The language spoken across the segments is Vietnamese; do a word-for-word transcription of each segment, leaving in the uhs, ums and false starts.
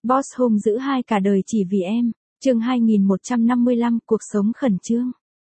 Boss hung dữ hai cả đời chỉ vì em. Chương hai nghìn một trăm năm mươi lăm, cuộc sống khẩn trương.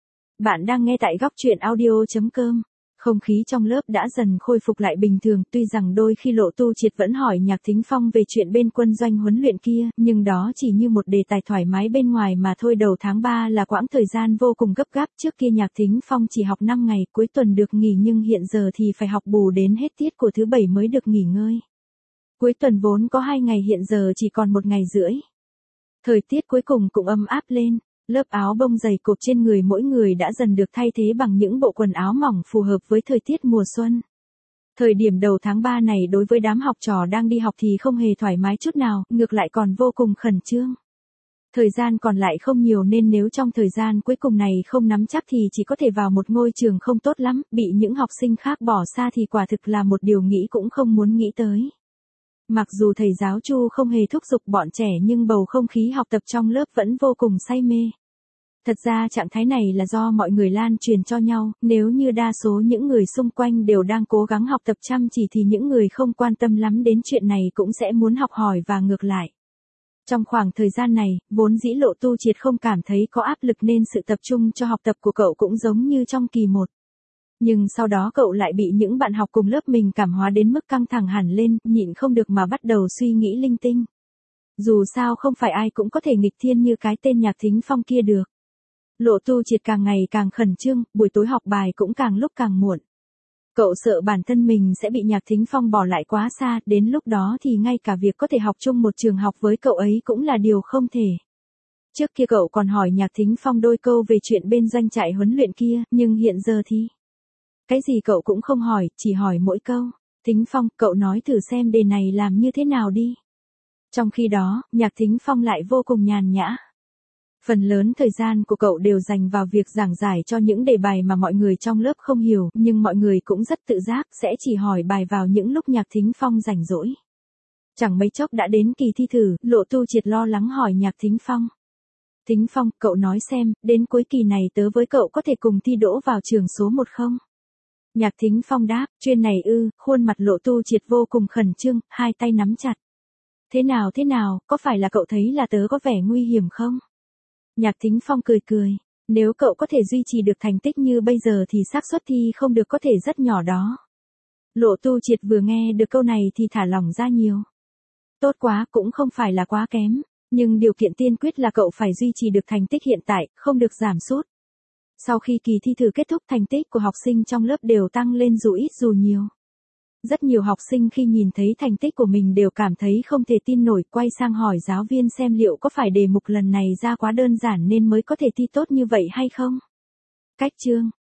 Bạn đang nghe tại góc truyện audio chấm com. Không khí trong lớp đã dần khôi phục lại bình thường, tuy rằng đôi khi Lộ Tu Triệt vẫn hỏi Nhạc Thính Phong về chuyện bên quân doanh huấn luyện kia, nhưng đó chỉ như một đề tài thoải mái bên ngoài mà thôi. Đầu tháng ba là quãng thời gian vô cùng gấp gáp, trước kia Nhạc Thính Phong chỉ học năm ngày, cuối tuần được nghỉ, nhưng hiện giờ thì phải học bù đến hết tiết của thứ bảy mới được nghỉ ngơi. Cuối tuần vốn có hai ngày hiện giờ chỉ còn một ngày rưỡi. Thời tiết cuối cùng cũng ấm áp lên, lớp áo bông dày cộp trên người mỗi người đã dần được thay thế bằng những bộ quần áo mỏng phù hợp với thời tiết mùa xuân. Thời điểm đầu tháng ba này đối với đám học trò đang đi học thì không hề thoải mái chút nào, ngược lại còn vô cùng khẩn trương. Thời gian còn lại không nhiều nên nếu trong thời gian cuối cùng này không nắm chắc thì chỉ có thể vào một ngôi trường không tốt lắm, bị những học sinh khác bỏ xa thì quả thực là một điều nghĩ cũng không muốn nghĩ tới. Mặc dù thầy giáo Chu không hề thúc giục bọn trẻ nhưng bầu không khí học tập trong lớp vẫn vô cùng say mê. Thật ra trạng thái này là do mọi người lan truyền cho nhau, nếu như đa số những người xung quanh đều đang cố gắng học tập chăm chỉ thì những người không quan tâm lắm đến chuyện này cũng sẽ muốn học hỏi và ngược lại. Trong khoảng thời gian này, vốn dĩ Lộ Tu Triệt không cảm thấy có áp lực nên sự tập trung cho học tập của cậu cũng giống như trong kỳ một. Nhưng sau đó cậu lại bị những bạn học cùng lớp mình cảm hóa đến mức căng thẳng hẳn lên, nhịn không được mà bắt đầu suy nghĩ linh tinh. Dù sao không phải ai cũng có thể nghịch thiên như cái tên Nhạc Thính Phong kia được. Lộ Tu Triệt càng ngày càng khẩn trương, buổi tối học bài cũng càng lúc càng muộn. Cậu sợ bản thân mình sẽ bị Nhạc Thính Phong bỏ lại quá xa, đến lúc đó thì ngay cả việc có thể học chung một trường học với cậu ấy cũng là điều không thể. Trước kia cậu còn hỏi Nhạc Thính Phong đôi câu về chuyện bên doanh trại huấn luyện kia, nhưng hiện giờ thì... Cái gì cậu cũng không hỏi, chỉ hỏi mỗi câu. Thính Phong, cậu nói thử xem đề này làm như thế nào đi. Trong khi đó, Nhạc Thính Phong lại vô cùng nhàn nhã. Phần lớn thời gian của cậu đều dành vào việc giảng giải cho những đề bài mà mọi người trong lớp không hiểu, nhưng mọi người cũng rất tự giác, sẽ chỉ hỏi bài vào những lúc Nhạc Thính Phong rảnh rỗi. Chẳng mấy chốc đã đến kỳ thi thử, Lộ Tu Triệt lo lắng hỏi Nhạc Thính Phong. Thính Phong, cậu nói xem, đến cuối kỳ này tớ với cậu có thể cùng thi đỗ vào trường số một không? Nhạc Thính Phong đáp, chuyên này ư, khuôn mặt Lộ Tu Triệt vô cùng khẩn trương, hai tay nắm chặt. Thế nào thế nào, có phải là cậu thấy là tớ có vẻ nguy hiểm không? Nhạc Thính Phong cười cười, nếu cậu có thể duy trì được thành tích như bây giờ thì xác suất thi không được có thể rất nhỏ đó. Lộ Tu Triệt vừa nghe được câu này thì thả lỏng ra nhiều. Tốt quá, cũng không phải là quá kém, nhưng điều kiện tiên quyết là cậu phải duy trì được thành tích hiện tại, không được giảm sút. Sau khi kỳ thi thử kết thúc, thành tích của học sinh trong lớp đều tăng lên dù ít dù nhiều. Rất nhiều học sinh khi nhìn thấy thành tích của mình đều cảm thấy không thể tin nổi, quay sang hỏi giáo viên xem liệu có phải đề mục lần này ra quá đơn giản nên mới có thể thi tốt như vậy hay không. Cách chương,